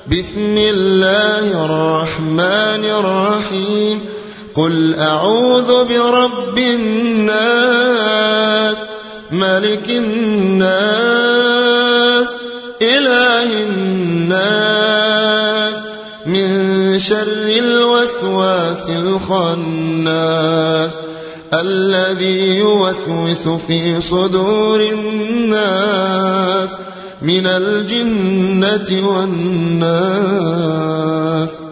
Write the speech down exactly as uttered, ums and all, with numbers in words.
بسم الله الرحمن الرحيم قل أعوذ برب الناس ملك الناس إله الناس من شر الوسواس الخناس الذي يوسوس في صدور الناس من الجنة والناس.